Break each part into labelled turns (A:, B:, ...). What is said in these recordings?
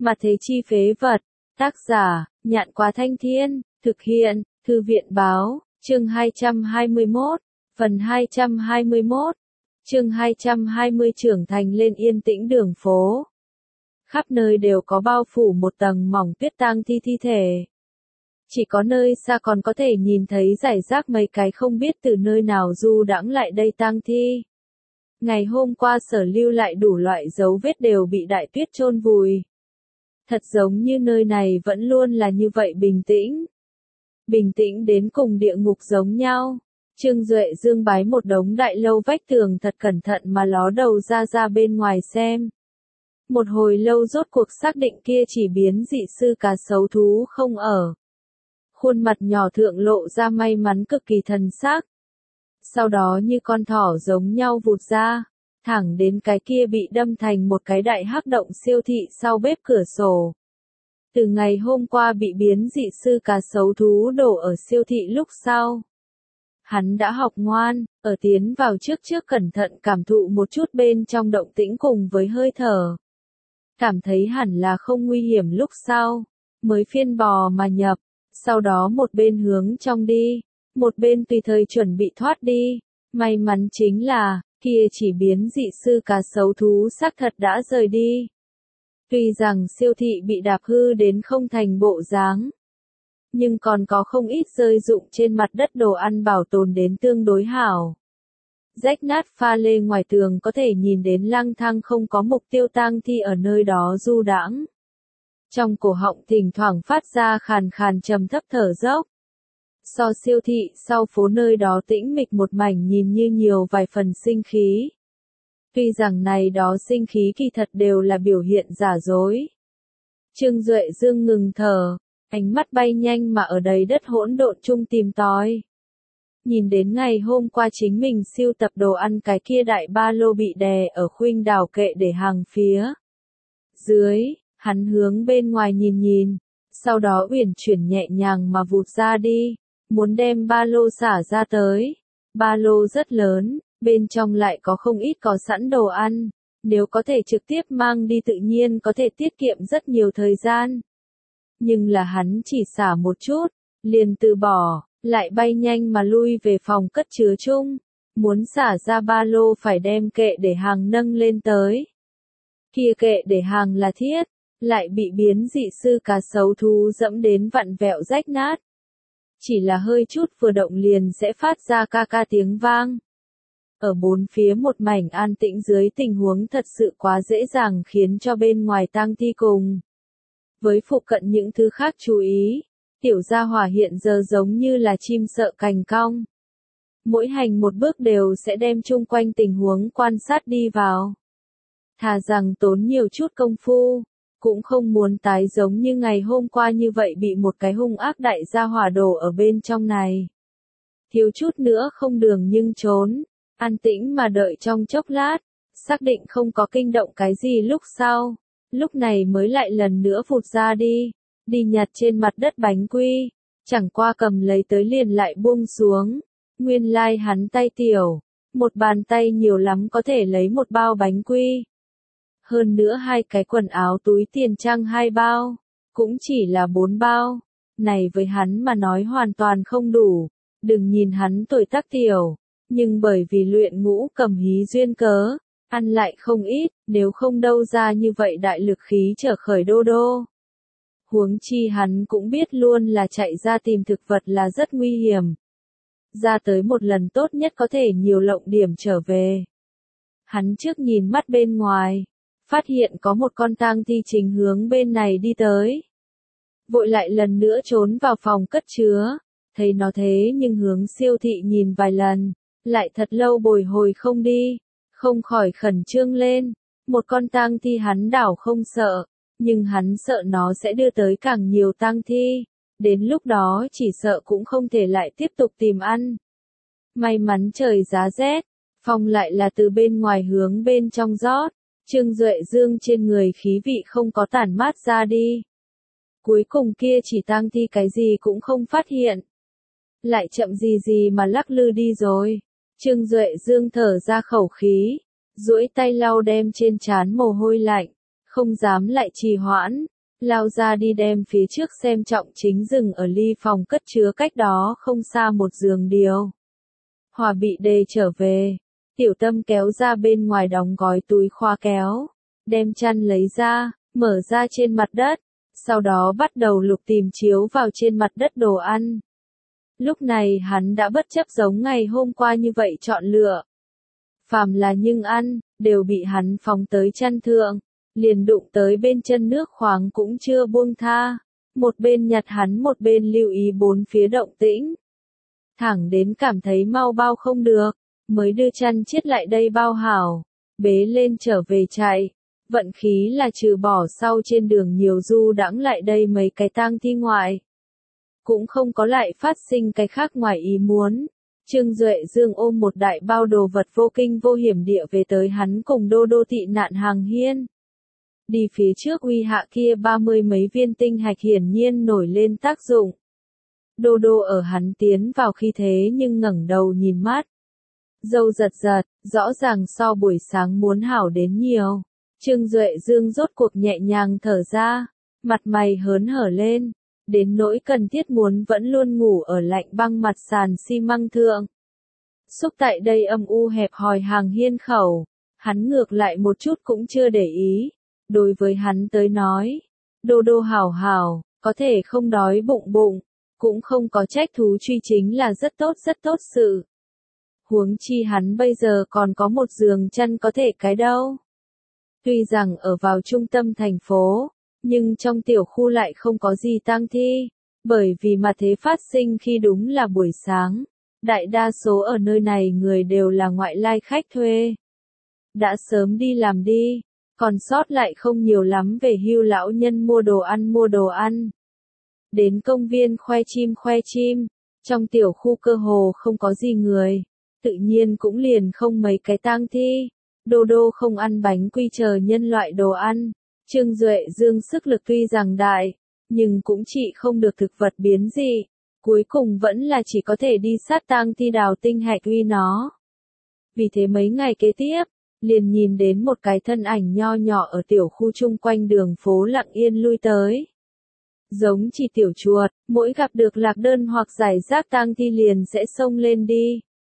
A: Mà thế chi phế vật. Tác giả, Nhạn Quá Thanh Thiên, thực hiện, Thư viện Báo, chương 221, phần 221, chương 220 trưởng thành lên yên tĩnh đường phố. Khắp nơi đều có bao phủ một tầng mỏng tuyết tang thi thi thể. Chỉ có nơi xa còn có thể nhìn thấy rải rác mấy cái không biết từ nơi nào du đãng lại đây tang thi. Ngày hôm qua sở lưu lại đủ loại dấu vết đều bị đại tuyết chôn vùi. Thật giống như nơi này vẫn luôn là như vậy bình tĩnh. Bình tĩnh đến cùng địa ngục giống nhau. Trương Duệ Dương bái một đống đại lâu vách tường thật cẩn thận mà ló đầu ra bên ngoài xem. Một hồi lâu rốt cuộc xác định kia chỉ biến dị sư cá sấu thú không ở. Khuôn mặt nhỏ thượng lộ ra may mắn cực kỳ thần sắc. Sau đó như con thỏ giống nhau vụt ra, thẳng đến cái kia bị đâm thành một cái đại hắc động siêu thị sau bếp cửa sổ. Từ ngày hôm qua bị biến dị sư cá sấu thú đổ ở siêu thị lúc sau. Hắn đã học ngoan, ở tiến vào trước cẩn thận cảm thụ một chút bên trong động tĩnh cùng với hơi thở. Cảm thấy hẳn là không nguy hiểm lúc sau, mới phiên bò mà nhập, sau đó một bên hướng trong đi, một bên tùy thời chuẩn bị thoát đi. May mắn chính là, kia chỉ biến dị sư cá sấu thú xác thật đã rời đi. Tuy rằng siêu thị bị đạp hư đến không thành bộ dáng, nhưng còn có không ít rơi rụng trên mặt đất đồ ăn bảo tồn đến tương đối hảo. Rách nát pha lê ngoài tường có thể nhìn đến lang thang không có mục tiêu tang thi ở nơi đó du đãng. Trong cổ họng thỉnh thoảng phát ra khàn khàn trầm thấp thở dốc. So siêu thị sau phố nơi đó tĩnh mịch một mảnh nhìn như nhiều vài phần sinh khí. Tuy rằng này đó sinh khí kỳ thật đều là biểu hiện giả dối. Trương Duệ Dương ngừng thở, ánh mắt bay nhanh mà ở đầy đất hỗn độn chung tìm tòi. Nhìn đến ngày hôm qua chính mình siêu tập đồ ăn cái kia đại ba lô bị đè ở khuynh đảo kệ để hàng phía dưới, hắn hướng bên ngoài nhìn, sau đó uyển chuyển nhẹ nhàng mà vụt ra đi, muốn đem ba lô xả ra tới. Ba lô rất lớn, bên trong lại có không ít có sẵn đồ ăn, nếu có thể trực tiếp mang đi tự nhiên có thể tiết kiệm rất nhiều thời gian. Nhưng là hắn chỉ xả một chút, liền từ bỏ, lại bay nhanh mà lui về phòng cất chứa chung, muốn xả ra ba lô phải đem kệ để hàng nâng lên tới. Kia kệ để hàng là thiết, lại bị biến dị sư cá sấu thú dẫm đến vặn vẹo rách nát. Chỉ là hơi chút vừa động liền sẽ phát ra ca ca tiếng vang. Ở bốn phía một mảnh an tĩnh dưới tình huống thật sự quá dễ dàng khiến cho bên ngoài tang thi cùng với phụ cận những thứ khác chú ý. Tiểu gia hỏa hiện giờ giống như là chim sợ cành cong. Mỗi hành một bước đều sẽ đem chung quanh tình huống quan sát đi vào. Thà rằng tốn nhiều chút công phu, cũng không muốn tái giống như ngày hôm qua như vậy bị một cái hung ác đại gia hỏa đổ ở bên trong này. Thiếu chút nữa không đường nhưng trốn, an tĩnh mà đợi trong chốc lát, xác định không có kinh động cái gì lúc sau, lúc này mới lại lần nữa vụt ra đi nhặt trên mặt đất bánh quy, chẳng qua cầm lấy tới liền lại buông xuống. Nguyên lai hắn tay tiểu, một bàn tay nhiều lắm có thể lấy một bao bánh quy. Hơn nữa hai cái quần áo túi tiền trang 2 bao, cũng chỉ là 4 bao. Này với hắn mà nói hoàn toàn không đủ. Đừng nhìn hắn tuổi tác tiểu, nhưng bởi vì luyện ngũ cầm hí duyên cớ, ăn lại không ít, nếu không đâu ra như vậy đại lực khí trở khởi đô đô. Huống chi hắn cũng biết luôn là chạy ra tìm thực vật là rất nguy hiểm. Ra tới một lần tốt nhất có thể nhiều lộng điểm trở về. Hắn trước nhìn mắt bên ngoài, phát hiện có một con tang thi chính hướng bên này đi tới. Vội lại lần nữa trốn vào phòng cất chứa, thấy nó thế nhưng hướng siêu thị nhìn vài lần, lại thật lâu bồi hồi không đi, không khỏi khẩn trương lên. Một con tang thi hắn đảo không sợ, nhưng hắn sợ nó sẽ đưa tới càng nhiều tang thi, đến lúc đó chỉ sợ cũng không thể lại tiếp tục tìm ăn. May mắn trời giá rét, phong lại là từ bên ngoài hướng bên trong rót, Trương Duệ Dương trên người khí vị không có tản mát ra đi. Cuối cùng kia chỉ tang thi cái gì cũng không phát hiện. Lại chậm gì mà lắc lư đi rồi. Trương Duệ Dương thở ra khẩu khí, duỗi tay lau đem trên trán mồ hôi lạnh, không dám lại trì hoãn, lao ra đi đem phía trước xem trọng chính dừng ở ly phòng cất chứa cách đó không xa một giường điều. Hòa bị đề trở về, Tiểu Tâm kéo ra bên ngoài đóng gói túi khoa kéo, đem chăn lấy ra, mở ra trên mặt đất, sau đó bắt đầu lục tìm chiếu vào trên mặt đất đồ ăn. Lúc này hắn đã bất chấp giống ngày hôm qua như vậy chọn lựa. Phàm là nhưng ăn, đều bị hắn phóng tới chăn thượng, liền đụng tới bên chân nước khoáng cũng chưa buông tha. Một bên nhặt hắn một bên lưu ý bốn phía động tĩnh. Thẳng đến cảm thấy mau bao không được, mới đưa chăn chiết lại đây bao hảo, bế lên trở về chạy. Vận khí là trừ bỏ sau trên đường nhiều du đãng lại đây mấy cái tang thi ngoại. Cũng không có lại phát sinh cái khác ngoài ý muốn. Trương Duệ Dương ôm một đại bao đồ vật vô kinh vô hiểm địa về tới hắn cùng Đô Đô tị nạn hàng hiên. Đi phía trước uy hạ kia 30 mấy viên tinh hạch hiển nhiên nổi lên tác dụng. Đô Đô ở hắn tiến vào khi thế nhưng ngẩng đầu nhìn mắt. Dâu giật giật, rõ ràng so buổi sáng muốn hảo đến nhiều. Trương Duệ Dương rốt cuộc nhẹ nhàng thở ra, mặt mày hớn hở lên, đến nỗi cần thiết muốn vẫn luôn ngủ ở lạnh băng mặt sàn xi măng thượng. Xúc tại đây âm u hẹp hòi hàng hiên khẩu, hắn ngược lại một chút cũng chưa để ý. Đối với hắn tới nói, Đô Đô hảo hảo, có thể không đói bụng bụng, cũng không có trách thú truy chính là rất tốt sự. Huống chi hắn bây giờ còn có một giường chăn có thể cái đâu. Tuy rằng ở vào trung tâm thành phố, nhưng trong tiểu khu lại không có gì tang thi, bởi vì mà thế phát sinh khi đúng là buổi sáng. Đại đa số ở nơi này người đều là ngoại lai khách thuê. Đã sớm đi làm đi, còn sót lại không nhiều lắm về hưu lão nhân mua đồ ăn. Đến công viên khoe chim, trong tiểu khu cơ hồ không có gì người, tự nhiên cũng liền không mấy cái tang thi. Đô Đô không ăn bánh quy chờ nhân loại đồ ăn. Trương Duệ Dương sức lực tuy rằng đại, nhưng cũng trị không được thực vật biến dị. Cuối cùng vẫn là chỉ có thể đi sát tang thi đào tinh hạch uy nó. Vì thế mấy ngày kế tiếp, liền nhìn đến một cái thân ảnh nho nhỏ ở tiểu khu chung quanh đường phố lặng yên lui tới. Giống chỉ tiểu chuột, mỗi gặp được lạc đơn hoặc giải rác tang thi liền sẽ xông lên đi.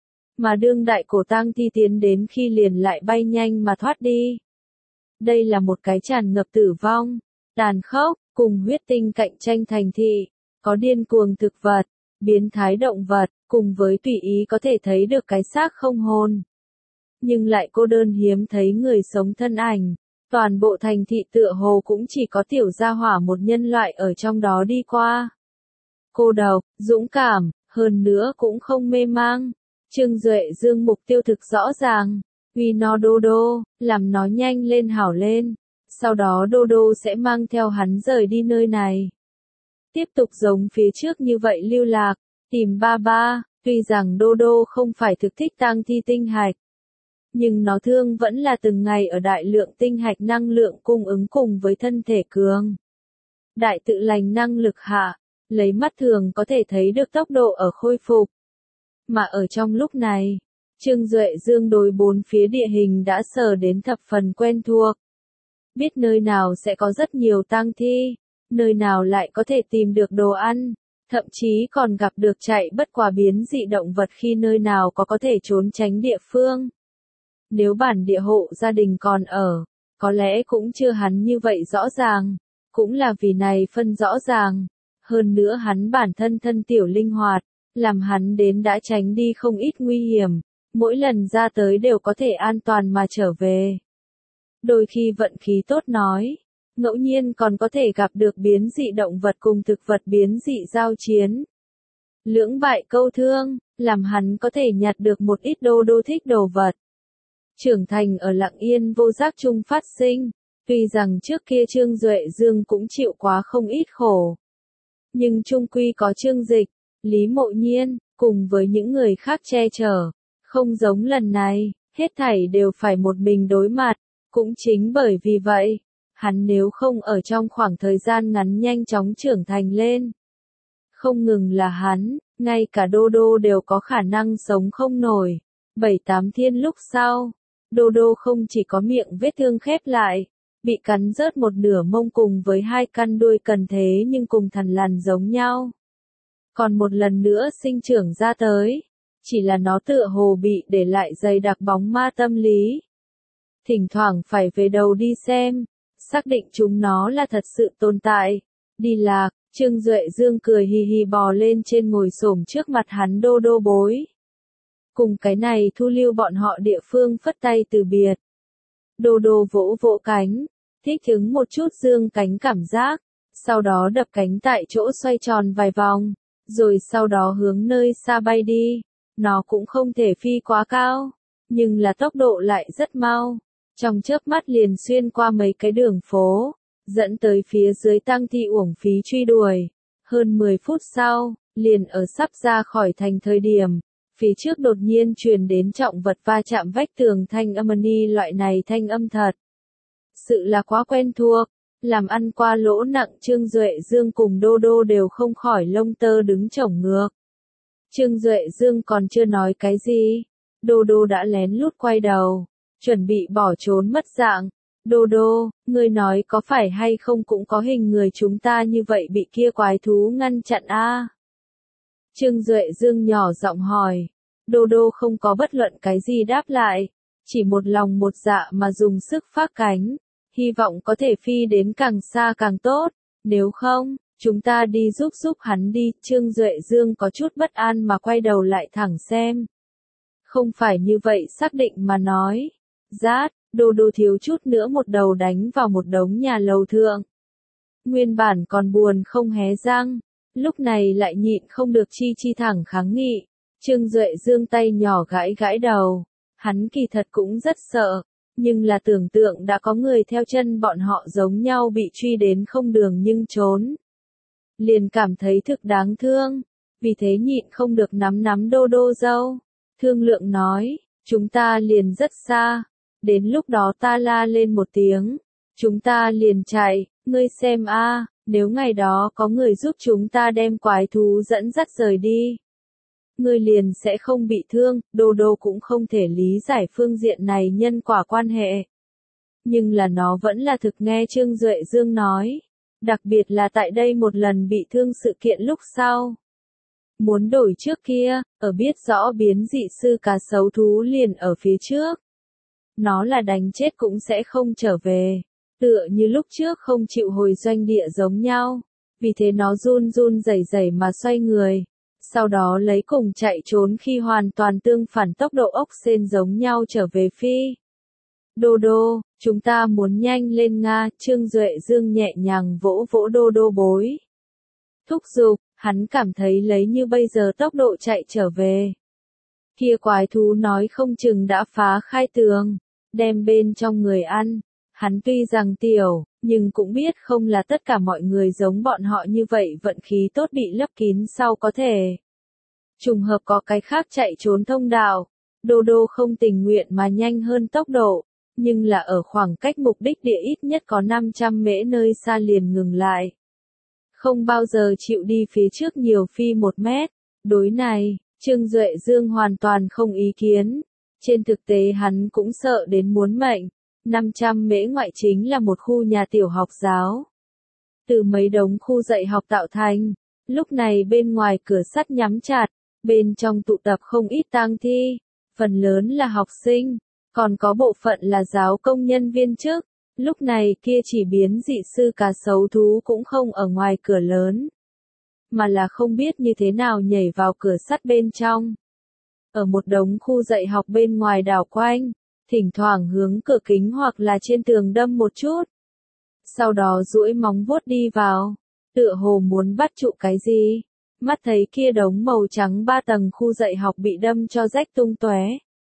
A: Mà đương đại cổ tang thi tiến đến khi liền lại bay nhanh mà thoát đi. Đây là một cái tràn ngập tử vong, tàn khốc, cùng huyết tinh cạnh tranh thành thị, có điên cuồng thực vật, biến thái động vật, cùng với tùy ý có thể thấy được cái xác không hồn. Nhưng lại cô đơn hiếm thấy người sống thân ảnh, toàn bộ thành thị tựa hồ cũng chỉ có tiểu gia hỏa một nhân loại ở trong đó đi qua. Cô độc, dũng cảm, hơn nữa cũng không mê mang. Trương Duệ Dương mục tiêu thực rõ ràng, uy nó Đô Đô, làm nó nhanh lên hảo lên, sau đó Đô Đô sẽ mang theo hắn rời đi nơi này. Tiếp tục giống phía trước như vậy lưu lạc, tìm ba ba, tuy rằng Đô Đô không phải thực thích tang thi tinh hạch, nhưng nó thương vẫn là từng ngày ở đại lượng tinh hạch năng lượng cung ứng cùng với thân thể cường. Đại tự lành năng lực hạ, lấy mắt thường có thể thấy được tốc độ ở khôi phục. Mà ở trong lúc này, Trương Duệ Dương đối bốn phía địa hình đã sờ đến thập phần quen thuộc. Biết nơi nào sẽ có rất nhiều tang thi, nơi nào lại có thể tìm được đồ ăn, thậm chí còn gặp được chạy bất quá biến dị động vật khi nơi nào có thể trốn tránh địa phương. Nếu bản địa hộ gia đình còn ở, có lẽ cũng chưa hắn như vậy rõ ràng, cũng là vì này phân rõ ràng. Hơn nữa hắn bản thân thân tiểu linh hoạt, làm hắn đến đã tránh đi không ít nguy hiểm, mỗi lần ra tới đều có thể an toàn mà trở về. Đôi khi vận khí tốt nói, ngẫu nhiên còn có thể gặp được biến dị động vật cùng thực vật biến dị giao chiến. Lưỡng bại câu thương, làm hắn có thể nhặt được một ít Đô Đô thích đồ vật. Trưởng thành ở lặng yên vô giác chung phát sinh, tuy rằng trước kia Trương Duệ Dương cũng chịu quá không ít khổ. Nhưng chung quy có Trương Dịch, Lý Mộ Nhiên, cùng với những người khác che chở, không giống lần này, hết thảy đều phải một mình đối mặt, cũng chính bởi vì vậy, hắn nếu không ở trong khoảng thời gian ngắn nhanh chóng trưởng thành lên. Không ngừng là hắn, ngay cả Đô Đô đều có khả năng sống không nổi. 7-8 thiên lúc sau, Đô Đô không chỉ có miệng vết thương khép lại, bị cắn rớt một nửa mông cùng với hai căn đuôi cần thế nhưng cùng thằn lằn giống nhau. Còn một lần nữa sinh trưởng ra tới, chỉ là nó tựa hồ bị để lại dày đặc bóng ma tâm lý. Thỉnh thoảng phải về đầu đi xem, xác định chúng nó là thật sự tồn tại. Đi lạc, Trương Duệ Dương cười hì hì bò lên trên ngồi xổm trước mặt hắn Đô Đô bối. Cùng cái này thu lưu bọn họ địa phương phất tay từ biệt. Đô Đô vỗ vỗ cánh, thích ứng một chút dương cánh cảm giác, sau đó đập cánh tại chỗ xoay tròn vài vòng, rồi sau đó hướng nơi xa bay đi. Nó cũng không thể phi quá cao, nhưng là tốc độ lại rất mau. Trong chớp mắt liền xuyên qua mấy cái đường phố, dẫn tới phía dưới Tăng Thi uổng phí truy đuổi. Hơn 10 phút sau, liền ở sắp ra khỏi thành thời điểm, phía trước đột nhiên truyền đến trọng vật va chạm vách tường thanh âm ni loại này thanh âm thật. Sự là quá quen thuộc, làm ăn qua lỗ nặng Trương Duệ Dương cùng Đô Đô đều không khỏi lông tơ đứng chổng ngược. Trương Duệ Dương còn chưa nói cái gì, Đô Đô đã lén lút quay đầu, chuẩn bị bỏ trốn mất dạng. Đô Đô, ngươi nói có phải hay không cũng có hình người chúng ta như vậy bị kia quái thú ngăn chặn a? Trương Duệ Dương nhỏ giọng hỏi. Đô Đô không có bất luận cái gì đáp lại, chỉ một lòng một dạ mà dùng sức phác cánh, hy vọng có thể phi đến càng xa càng tốt, nếu không, chúng ta đi giúp hắn đi. Trương Duệ Dương có chút bất an mà quay đầu lại thẳng xem. Không phải như vậy xác định mà nói. Rát, Đô Đô thiếu chút nữa một đầu đánh vào một đống nhà lầu thượng. Nguyên bản còn buồn không hé răng, lúc này lại nhịn không được chi thẳng kháng nghị. Trương Duệ Dương tay nhỏ gãi gãi đầu, hắn kỳ thật cũng rất sợ, nhưng là tưởng tượng đã có người theo chân bọn họ giống nhau bị truy đến không đường nhưng trốn. Liền cảm thấy thực đáng thương, vì thế nhịn không được nắm Đô Đô dâu. Thương lượng nói, chúng ta liền rất xa, đến lúc đó ta la lên một tiếng, chúng ta liền chạy, ngươi xem a, nếu ngày đó có người giúp chúng ta đem quái thú dẫn dắt rời đi, ngươi liền sẽ không bị thương. Đô Đô cũng không thể lý giải phương diện này nhân quả quan hệ. Nhưng là nó vẫn là thực nghe Trương Duệ Dương nói, đặc biệt là tại đây một lần bị thương sự kiện lúc sau. Muốn đổi trước kia, ở biết rõ biến dị sư cá sấu thú liền ở phía trước. Nó là đánh chết cũng sẽ không trở về, tựa như lúc trước không chịu hồi doanh địa giống nhau. Vì thế nó run rẩy mà xoay người. Sau đó lấy cùng chạy trốn khi hoàn toàn tương phản tốc độ ốc sên giống nhau trở về phi. Đô Đô, chúng ta muốn nhanh lên Nga. Trương Duệ Dương nhẹ nhàng vỗ vỗ Đô Đô bối. Thúc giục, hắn cảm thấy lấy như bây giờ tốc độ chạy trở về. Kia quái thú nói không chừng đã phá khai tường, đem bên trong người ăn. Hắn tuy rằng tiểu, nhưng cũng biết không là tất cả mọi người giống bọn họ như vậy vận khí tốt bị lấp kín sau có thể. Trùng hợp có cái khác chạy trốn thông đạo, Đô Đô không tình nguyện mà nhanh hơn tốc độ, nhưng là ở khoảng cách mục đích địa ít nhất có 500 mễ nơi xa liền ngừng lại. Không bao giờ chịu đi phía trước nhiều phi 1 mét, đối này, Trương Duệ Dương hoàn toàn không ý kiến. Trên thực tế hắn cũng sợ đến muốn mệnh. 500 mễ ngoại chính là một khu nhà tiểu học giáo. Từ mấy đống khu dạy học tạo thành, lúc này bên ngoài cửa sắt nhắm chặt, bên trong tụ tập không ít tang thi, phần lớn là học sinh, còn có bộ phận là giáo công nhân viên chức. Lúc này kia chỉ biến dị sư cá sấu thú cũng không ở ngoài cửa lớn, mà là không biết như thế nào nhảy vào cửa sắt bên trong. Ở một đống khu dạy học bên ngoài đảo quanh, thỉnh thoảng hướng cửa kính hoặc là trên tường đâm một chút. Sau đó duỗi móng vuốt đi vào, tựa hồ muốn bắt trụ cái gì. Mắt thấy kia đống màu trắng 3 tầng khu dạy học bị đâm cho rách tung tóe.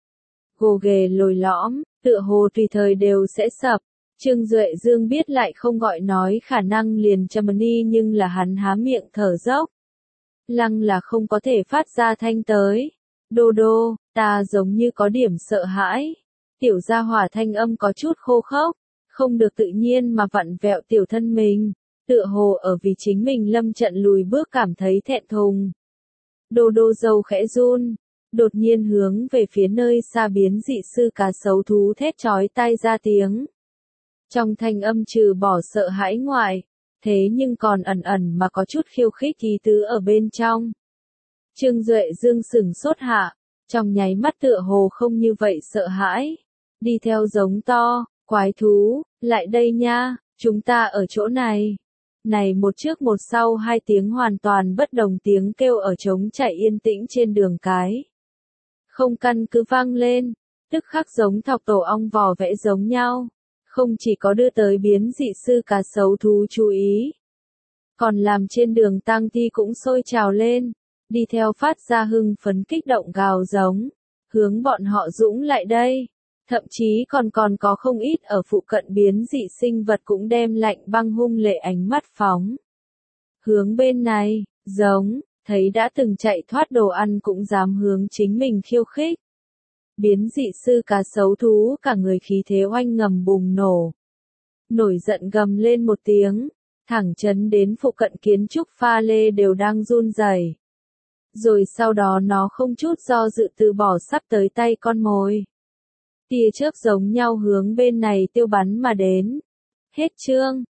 A: Gồ ghề lồi lõm, tựa hồ tùy thời đều sẽ sập. Trương Duệ Dương biết lại không gọi nói khả năng liền châm ni nhưng là hắn há miệng thở dốc. Lăng là không có thể phát ra thanh tới. Đô Đô, ta giống như có điểm sợ hãi. Tiểu gia hỏa thanh âm có chút khô khốc, không được tự nhiên mà vặn vẹo tiểu thân mình, tựa hồ ở vì chính mình lâm trận lùi bước cảm thấy thẹn thùng. Đô Đô dâu khẽ run, đột nhiên hướng về phía nơi xa biến dị sư cá sấu thú thét chói tai ra tiếng. Trong thanh âm trừ bỏ sợ hãi ngoại, thế nhưng còn ẩn ẩn mà có chút khiêu khích ý tứ ở bên trong. Trương Duệ Dương sửng sốt hạ, trong nháy mắt tựa hồ không như vậy sợ hãi. Đi theo giống to, quái thú, lại đây nha, chúng ta ở chỗ này. Này một trước một sau hai tiếng hoàn toàn bất đồng tiếng kêu ở trống chạy yên tĩnh trên đường cái. Không căn cứ vang lên, tức khắc giống thọc tổ ong vò vẽ giống nhau. Không chỉ có đưa tới biến dị sư cá sấu thú chú ý, còn làm trên đường tang thi cũng sôi trào lên, đi theo phát ra hưng phấn kích động gào giống, hướng bọn họ dũng lại đây. Thậm chí còn có không ít ở phụ cận biến dị sinh vật cũng đem lạnh băng hung lệ ánh mắt phóng. Hướng bên này, giống, thấy đã từng chạy thoát đồ ăn cũng dám hướng chính mình khiêu khích. Biến dị sư cá sấu thú cả người khí thế oanh ngầm bùng nổ. Nổi giận gầm lên một tiếng, thẳng chấn đến phụ cận kiến trúc pha lê đều đang run rẩy. Rồi sau đó nó không chút do dự từ bỏ sắp tới tay con mồi. Tia chớp giống nhau hướng bên này tiêu bắn mà đến. Hết chương.